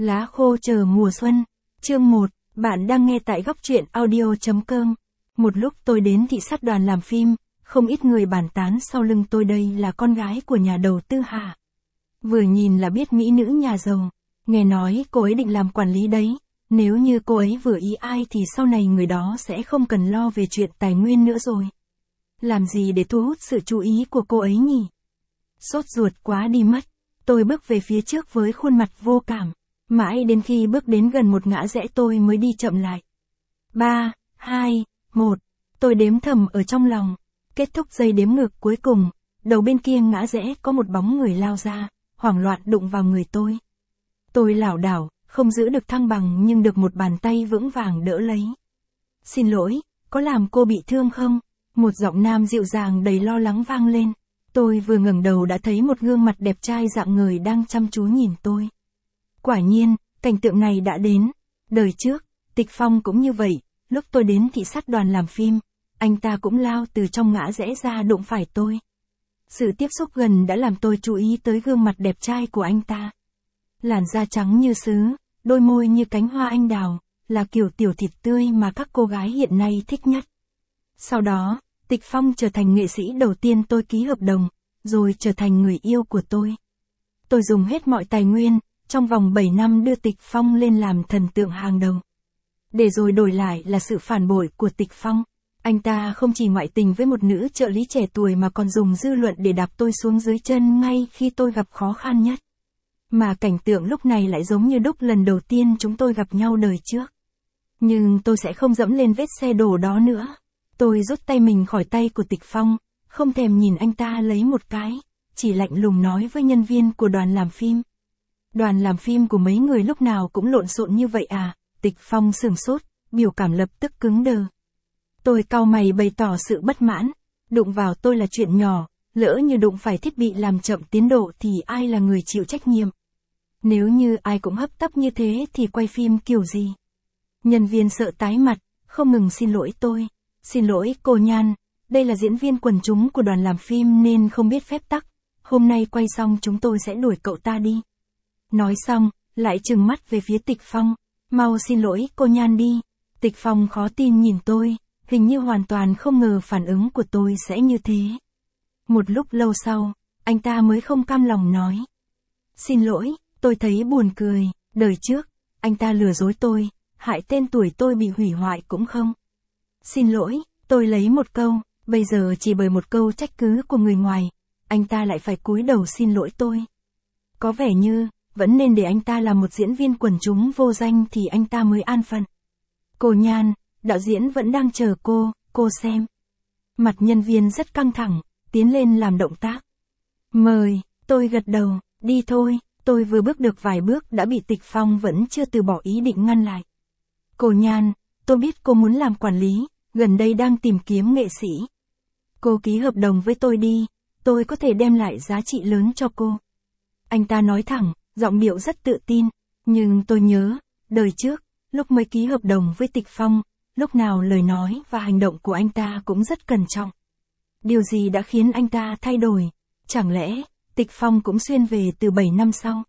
Lá khô chờ mùa xuân. Chương 1, bạn đang nghe tại góc truyện audio.com. Một lúc tôi đến thị sát đoàn làm phim, không ít người bàn tán sau lưng tôi đây là con gái của nhà đầu tư Hà. Vừa nhìn là biết mỹ nữ nhà giàu, nghe nói cô ấy định làm quản lý đấy, nếu như cô ấy vừa ý ai thì sau này người đó sẽ không cần lo về chuyện tài nguyên nữa rồi. Làm gì để thu hút sự chú ý của cô ấy nhỉ? Sốt ruột quá đi mất, tôi bước về phía trước với khuôn mặt vô cảm. Mãi đến khi bước đến gần một ngã rẽ tôi mới đi chậm lại. 3, 2, 1, tôi đếm thầm ở trong lòng. Kết thúc giây đếm ngược cuối cùng, đầu bên kia ngã rẽ có một bóng người lao ra, hoảng loạn đụng vào người tôi. Tôi lảo đảo, không giữ được thăng bằng nhưng được một bàn tay vững vàng đỡ lấy. Xin lỗi, có làm cô bị thương không? Một giọng nam dịu dàng đầy lo lắng vang lên. Tôi vừa ngẩng đầu đã thấy một gương mặt đẹp trai rạng ngời đang chăm chú nhìn tôi. Quả nhiên, cảnh tượng này đã đến. Đời trước, Tịch Phong cũng như vậy, lúc tôi đến thị sát đoàn làm phim, anh ta cũng lao từ trong ngã rẽ ra đụng phải tôi. Sự tiếp xúc gần đã làm tôi chú ý tới gương mặt đẹp trai của anh ta. Làn da trắng như sứ, đôi môi như cánh hoa anh đào, là kiểu tiểu thịt tươi mà các cô gái hiện nay thích nhất. Sau đó, Tịch Phong trở thành nghệ sĩ đầu tiên tôi ký hợp đồng, rồi trở thành người yêu của tôi. Tôi dùng hết mọi tài nguyên, trong vòng 7 năm đưa Tịch Phong lên làm thần tượng hàng đầu. Để rồi đổi lại là sự phản bội của Tịch Phong. Anh ta không chỉ ngoại tình với một nữ trợ lý trẻ tuổi mà còn dùng dư luận để đạp tôi xuống dưới chân ngay khi tôi gặp khó khăn nhất. Mà cảnh tượng lúc này lại giống như đúc lần đầu tiên chúng tôi gặp nhau đời trước. Nhưng tôi sẽ không dẫm lên vết xe đổ đó nữa. Tôi rút tay mình khỏi tay của Tịch Phong, không thèm nhìn anh ta lấy một cái, chỉ lạnh lùng nói với nhân viên của đoàn làm phim. Đoàn làm phim của mấy người lúc nào cũng lộn xộn như vậy à? Tịch Phong sửng sốt, biểu cảm lập tức cứng đờ. Tôi cau mày bày tỏ sự bất mãn, đụng vào tôi là chuyện nhỏ, lỡ như đụng phải thiết bị làm chậm tiến độ thì ai là người chịu trách nhiệm? Nếu như ai cũng hấp tấp như thế thì quay phim kiểu gì? Nhân viên sợ tái mặt, không ngừng xin lỗi tôi. Xin lỗi cô Nhan, đây là diễn viên quần chúng của đoàn làm phim nên không biết phép tắc. Hôm nay quay xong chúng tôi sẽ đuổi cậu ta đi. Nói xong, lại trừng mắt về phía Tịch Phong. Mau xin lỗi cô Nhan đi. Tịch Phong khó tin nhìn tôi, hình như hoàn toàn không ngờ phản ứng của tôi sẽ như thế. Một lúc lâu sau, anh ta mới không cam lòng nói. Xin lỗi, tôi thấy buồn cười, đời trước, anh ta lừa dối tôi, hại tên tuổi tôi bị hủy hoại cũng không. Xin lỗi, tôi lấy một câu, bây giờ chỉ bởi một câu trách cứ của người ngoài, anh ta lại phải cúi đầu xin lỗi tôi. Có vẻ như, vẫn nên để anh ta là một diễn viên quần chúng vô danh thì anh ta mới an phận. Cô Nhan, đạo diễn vẫn đang chờ cô xem. Mặt nhân viên rất căng thẳng, tiến lên làm động tác. Mời, tôi gật đầu, đi thôi, tôi vừa bước được vài bước đã bị Tịch Phong vẫn chưa từ bỏ ý định ngăn lại. Cô Nhan, tôi biết cô muốn làm quản lý, gần đây đang tìm kiếm nghệ sĩ. Cô ký hợp đồng với tôi đi, tôi có thể đem lại giá trị lớn cho cô. Anh ta nói thẳng, giọng điệu rất tự tin, nhưng tôi nhớ, đời trước, lúc mới ký hợp đồng với Tịch Phong, lúc nào lời nói và hành động của anh ta cũng rất cẩn trọng. Điều gì đã khiến anh ta thay đổi? Chẳng lẽ, Tịch Phong cũng xuyên về từ 7 năm sau?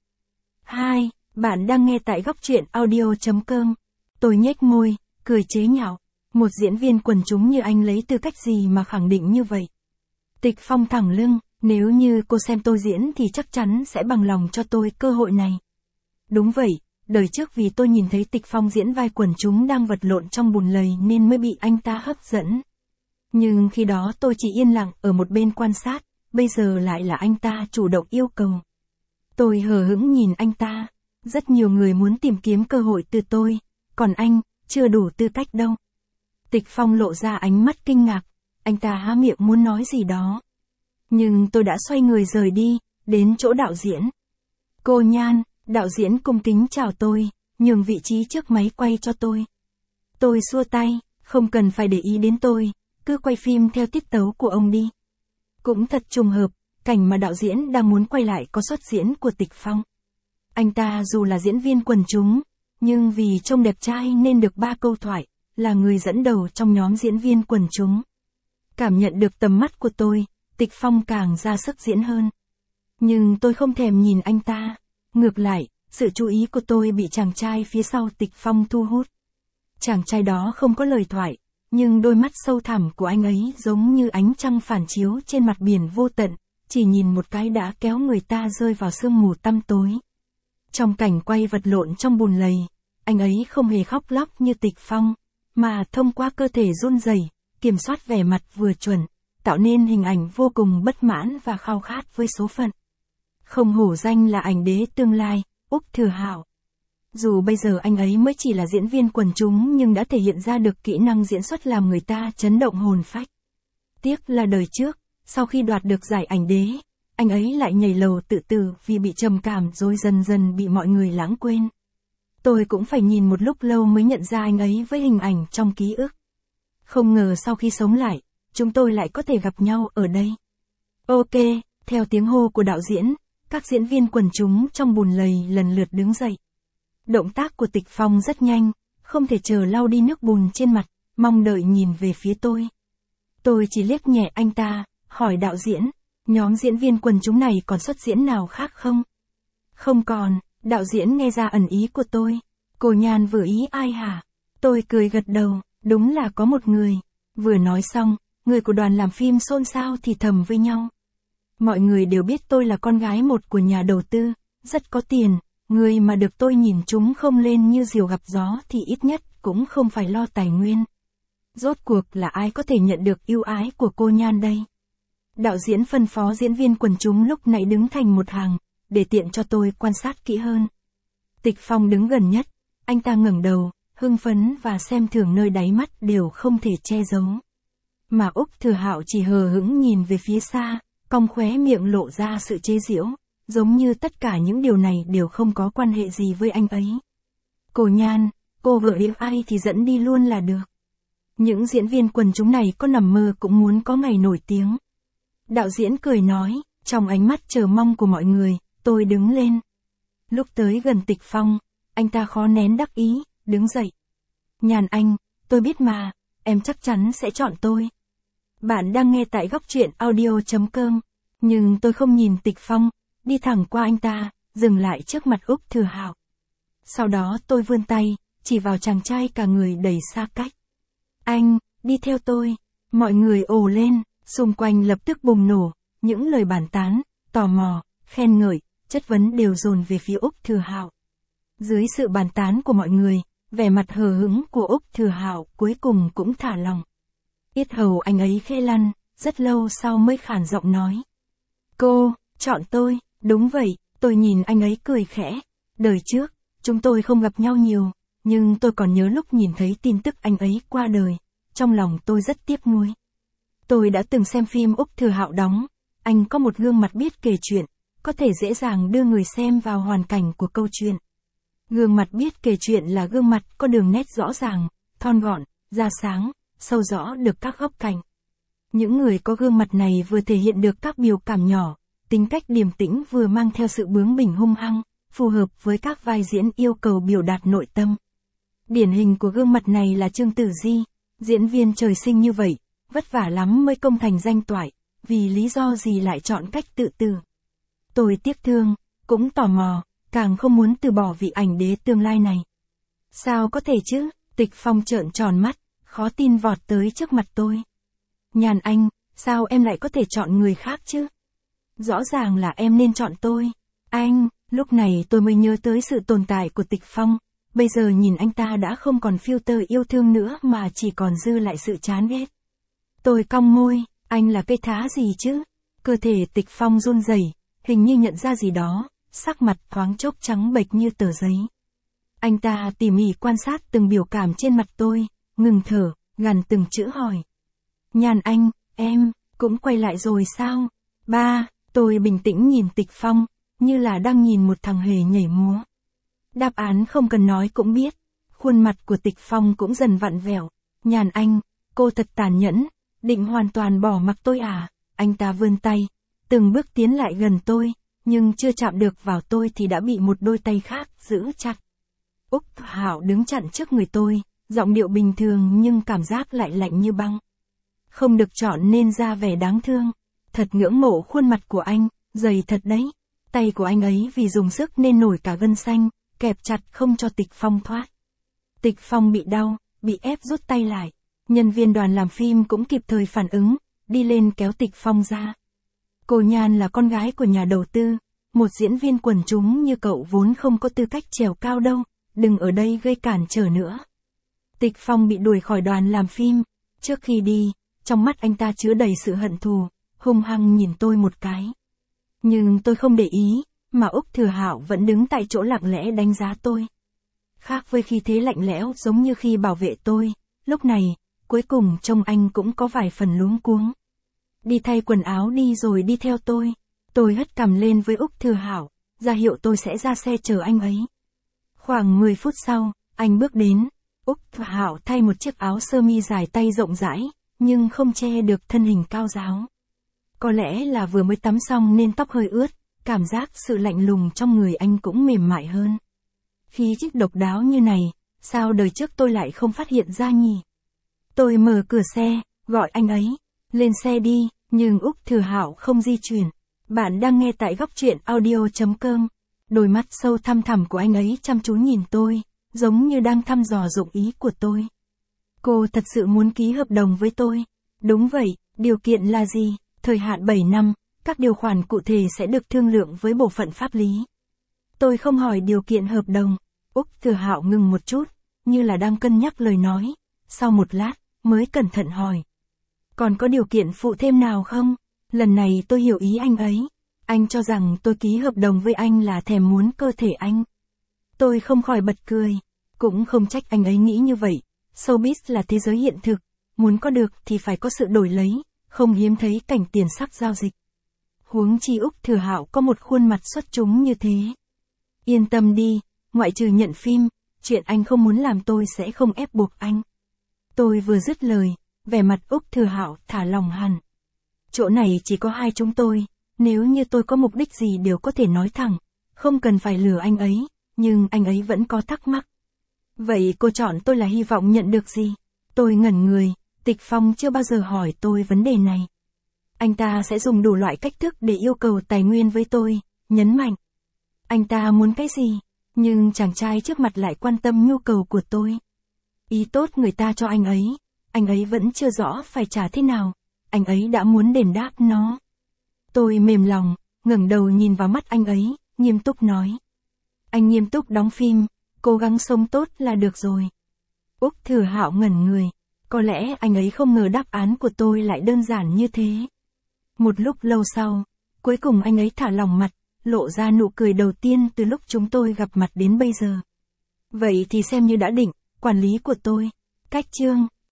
Bạn đang nghe tại góc truyện audio.com. Tôi nhếch môi, cười chế nhạo. Một diễn viên quần chúng như anh lấy tư cách gì mà khẳng định như vậy? Tịch Phong thẳng lưng, nếu như cô xem tôi diễn thì chắc chắn sẽ bằng lòng cho tôi cơ hội này. Đúng vậy, đời trước vì tôi nhìn thấy Tịch Phong diễn vai quần chúng đang vật lộn trong bùn lầy nên mới bị anh ta hấp dẫn. Nhưng khi đó tôi chỉ yên lặng ở một bên quan sát, bây giờ lại là anh ta chủ động yêu cầu. Tôi hờ hững nhìn anh ta, rất nhiều người muốn tìm kiếm cơ hội từ tôi, còn anh, chưa đủ tư cách đâu. Tịch Phong lộ ra ánh mắt kinh ngạc, anh ta há miệng muốn nói gì đó. Nhưng tôi đã xoay người rời đi, đến chỗ đạo diễn. Cô Nhan, đạo diễn cung kính chào tôi, nhường vị trí trước máy quay cho tôi. Tôi xua tay, không cần phải để ý đến tôi, cứ quay phim theo tiết tấu của ông đi. Cũng thật trùng hợp, cảnh mà đạo diễn đang muốn quay lại có xuất diễn của Tịch Phong. Anh ta dù là diễn viên quần chúng, nhưng vì trông đẹp trai nên được 3 câu thoại, là người dẫn đầu trong nhóm diễn viên quần chúng. Cảm nhận được tầm mắt của tôi, Tịch Phong càng ra sức diễn hơn. Nhưng tôi không thèm nhìn anh ta. Ngược lại, sự chú ý của tôi bị chàng trai phía sau Tịch Phong thu hút. Chàng trai đó không có lời thoại, nhưng đôi mắt sâu thẳm của anh ấy giống như ánh trăng phản chiếu trên mặt biển vô tận, chỉ nhìn một cái đã kéo người ta rơi vào sương mù tăm tối. Trong cảnh quay vật lộn trong bùn lầy, anh ấy không hề khóc lóc như Tịch Phong, mà thông qua cơ thể run rẩy, kiểm soát vẻ mặt vừa chuẩn, tạo nên hình ảnh vô cùng bất mãn và khao khát với số phận. Không hổ danh là ảnh đế tương lai, Úc Thừa Hạo. Dù bây giờ anh ấy mới chỉ là diễn viên quần chúng nhưng đã thể hiện ra được kỹ năng diễn xuất làm người ta chấn động hồn phách. Tiếc là đời trước, sau khi đoạt được giải ảnh đế, anh ấy lại nhảy lầu tự tử vì bị trầm cảm rồi dần dần bị mọi người lãng quên. Tôi cũng phải nhìn một lúc lâu mới nhận ra anh ấy với hình ảnh trong ký ức. Không ngờ sau khi sống lại, chúng tôi lại có thể gặp nhau ở đây. Ok, theo tiếng hô của đạo diễn, các diễn viên quần chúng trong bùn lầy lần lượt đứng dậy. Động tác của Tịch Phong rất nhanh, không thể chờ lau đi nước bùn trên mặt, mong đợi nhìn về phía tôi. Tôi chỉ liếc nhẹ anh ta, hỏi đạo diễn, nhóm diễn viên quần chúng này còn xuất diễn nào khác không? Không còn, đạo diễn nghe ra ẩn ý của tôi. Cô Nhan vừa ý ai hả? Tôi cười gật đầu, đúng là có một người. Vừa nói xong, người của đoàn làm phim xôn xao thì thầm với nhau. Mọi người đều biết tôi là con gái một của nhà đầu tư, rất có tiền, người mà được tôi nhìn chúng không lên như diều gặp gió thì ít nhất cũng không phải lo tài nguyên. Rốt cuộc là ai có thể nhận được ưu ái của cô Nhan đây? Đạo diễn phân phó diễn viên quần chúng lúc nãy đứng thành một hàng, để tiện cho tôi quan sát kỹ hơn. Tịch Phong đứng gần nhất, anh ta ngẩng đầu, hưng phấn và xem thường nơi đáy mắt đều không thể che giấu. Mà Úc Thừa Hạo chỉ hờ hững nhìn về phía xa, cong khóe miệng lộ ra sự chế giễu, giống như tất cả những điều này đều không có quan hệ gì với anh ấy. Cô Nhan, cô vợ yêu ai thì dẫn đi luôn là được. Những diễn viên quần chúng này có nằm mơ cũng muốn có ngày nổi tiếng. Đạo diễn cười nói, trong ánh mắt chờ mong của mọi người, tôi đứng lên. Lúc tới gần Tịch Phong, anh ta khó nén đắc ý, đứng dậy. Nhàn anh, tôi biết mà, em chắc chắn sẽ chọn tôi. Bạn đang nghe tại góc truyện audio.com, nhưng tôi không nhìn Tịch Phong, đi thẳng qua anh ta, dừng lại trước mặt Úc Thừa Hạo. Sau đó tôi vươn tay, chỉ vào chàng trai cả người đầy xa cách. Anh, đi theo tôi. Mọi người ồ lên, xung quanh lập tức bùng nổ, những lời bàn tán, tò mò, khen ngợi, chất vấn đều dồn về phía Úc Thừa Hạo. Dưới sự bàn tán của mọi người, vẻ mặt hờ hững của Úc Thừa Hạo cuối cùng cũng thả lỏng. Yết hầu anh ấy khẽ lăn, rất lâu sau mới khản giọng nói. Cô, chọn tôi, đúng vậy, tôi nhìn anh ấy cười khẽ. Đời trước, chúng tôi không gặp nhau nhiều, nhưng tôi còn nhớ lúc nhìn thấy tin tức anh ấy qua đời, trong lòng tôi rất tiếc nuối. Tôi đã từng xem phim Úc Thừa Hạo đóng, anh có một gương mặt biết kể chuyện, có thể dễ dàng đưa người xem vào hoàn cảnh của câu chuyện. Gương mặt biết kể chuyện là gương mặt có đường nét rõ ràng, thon gọn, da sáng, sâu rõ được các góc cạnh. Những người có gương mặt này vừa thể hiện được các biểu cảm nhỏ, tính cách điềm tĩnh vừa mang theo sự bướng bỉnh hung hăng, phù hợp với các vai diễn yêu cầu biểu đạt nội tâm. Điển hình của gương mặt này là Trương Tử Di, diễn viên trời sinh như vậy, vất vả lắm mới công thành danh toại, vì lý do gì lại chọn cách tự tử. Tôi tiếc thương, cũng tò mò, càng không muốn từ bỏ vị ảnh đế tương lai này. Sao có thể chứ? Tịch Phong trợn tròn mắt, khó tin vọt tới trước mặt tôi. Nhàn anh, sao em lại có thể chọn người khác chứ? Rõ ràng là em nên chọn tôi. Anh, lúc này tôi mới nhớ tới sự tồn tại của Tịch Phong. Bây giờ nhìn anh ta đã không còn filter yêu thương nữa mà chỉ còn dư lại sự chán ghét. Tôi cong môi, anh là cây thá gì chứ? Cơ thể Tịch Phong run rẩy, hình như nhận ra gì đó, sắc mặt thoáng chốc trắng bệch như tờ giấy. Anh ta tỉ mỉ quan sát từng biểu cảm trên mặt tôi, ngừng thở, gằn từng chữ hỏi. Nhàn anh, em, cũng quay lại rồi sao? Ba, tôi bình tĩnh nhìn Tịch Phong, như là đang nhìn một thằng hề nhảy múa. Đáp án không cần nói cũng biết, khuôn mặt của Tịch Phong cũng dần vặn vẹo. Nhàn anh, cô thật tàn nhẫn, định hoàn toàn bỏ mặc tôi à? Anh ta vươn tay, từng bước tiến lại gần tôi, nhưng chưa chạm được vào tôi thì đã bị một đôi tay khác giữ chặt. Úc Hạo đứng chặn trước người tôi, giọng điệu bình thường nhưng cảm giác lại lạnh như băng. Không được chọn nên ra vẻ đáng thương, thật ngưỡng mộ khuôn mặt của anh, dày thật đấy. Tay của anh ấy vì dùng sức nên nổi cả gân xanh, kẹp chặt không cho Tịch Phong thoát. Tịch Phong bị đau, bị ép rút tay lại. Nhân viên đoàn làm phim cũng kịp thời phản ứng, đi lên kéo Tịch Phong ra. Cô Nhan là con gái của nhà đầu tư, một diễn viên quần chúng như cậu vốn không có tư cách trèo cao đâu, đừng ở đây gây cản trở nữa. Tịch Phong bị đuổi khỏi đoàn làm phim, trước khi đi, trong mắt anh ta chứa đầy sự hận thù, hung hăng nhìn tôi một cái. Nhưng tôi không để ý, mà Úc Thừa Hạo vẫn đứng tại chỗ lặng lẽ đánh giá tôi. Khác với khi thế lạnh lẽo giống như khi bảo vệ tôi, lúc này, cuối cùng trông anh cũng có vài phần luống cuống. Đi thay quần áo đi rồi đi theo tôi. Tôi hất cằm lên với Úc Thừa Hạo, ra hiệu tôi sẽ ra xe chờ anh ấy. Khoảng 10 phút sau, anh bước đến. Úc Thừa Hạo thay một chiếc áo sơ mi dài tay rộng rãi, nhưng không che được thân hình cao ráo. Có lẽ là vừa mới tắm xong nên tóc hơi ướt, cảm giác sự lạnh lùng trong người anh cũng mềm mại hơn. Khí chất độc đáo như này, sao đời trước tôi lại không phát hiện ra nhỉ? Tôi mở cửa xe, gọi anh ấy, lên xe đi, nhưng Úc Thừa Hạo không di chuyển. Bạn đang nghe tại góc truyện audio.com. Đôi mắt sâu thăm thẳm của anh ấy chăm chú nhìn tôi, giống như đang thăm dò dụng ý của tôi. Cô thật sự muốn ký hợp đồng với tôi. Đúng vậy, điều kiện là gì? Thời hạn 7 năm, các điều khoản cụ thể sẽ được thương lượng với bộ phận pháp lý. Tôi không hỏi điều kiện hợp đồng. Úc Thừa Hạo ngừng một chút, như là đang cân nhắc lời nói. Sau một lát, mới cẩn thận hỏi. Còn có điều kiện phụ thêm nào không? Lần này tôi hiểu ý anh ấy. Anh cho rằng tôi ký hợp đồng với anh là thèm muốn cơ thể anh. Tôi không khỏi bật cười. Cũng không trách anh ấy nghĩ như vậy. Showbiz là thế giới hiện thực. Muốn có được thì phải có sự đổi lấy. Không hiếm thấy cảnh tiền sắc giao dịch. Huống chi Úc Thừa Hạo có một khuôn mặt xuất chúng như thế. Yên tâm đi, ngoại trừ nhận phim, chuyện anh không muốn làm tôi sẽ không ép buộc anh. Tôi vừa dứt lời, vẻ mặt Úc Thừa Hạo thả lòng hẳn. Chỗ này chỉ có hai chúng tôi, nếu như tôi có mục đích gì đều có thể nói thẳng, không cần phải lừa anh ấy, nhưng anh ấy vẫn có thắc mắc. Vậy cô chọn tôi là hy vọng nhận được gì? Tôi ngẩn người, Tịch Phong chưa bao giờ hỏi tôi vấn đề này. Anh ta sẽ dùng đủ loại cách thức để yêu cầu tài nguyên với tôi, nhấn mạnh. Anh ta muốn cái gì? Nhưng chàng trai trước mặt lại quan tâm nhu cầu của tôi. Ý tốt người ta cho anh ấy vẫn chưa rõ phải trả thế nào, anh ấy đã muốn đền đáp nó. Tôi mềm lòng, ngẩng đầu nhìn vào mắt anh ấy, nghiêm túc nói. Anh nghiêm túc đóng phim, cố gắng sống tốt là được rồi. Úc Thừa Hạo ngẩn người, có lẽ anh ấy không ngờ đáp án của tôi lại đơn giản như thế. Một lúc lâu sau, cuối cùng anh ấy thả lỏng mặt, lộ ra nụ cười đầu tiên từ lúc chúng tôi gặp mặt đến bây giờ. Vậy thì xem như đã định, quản lý của tôi. Cách chương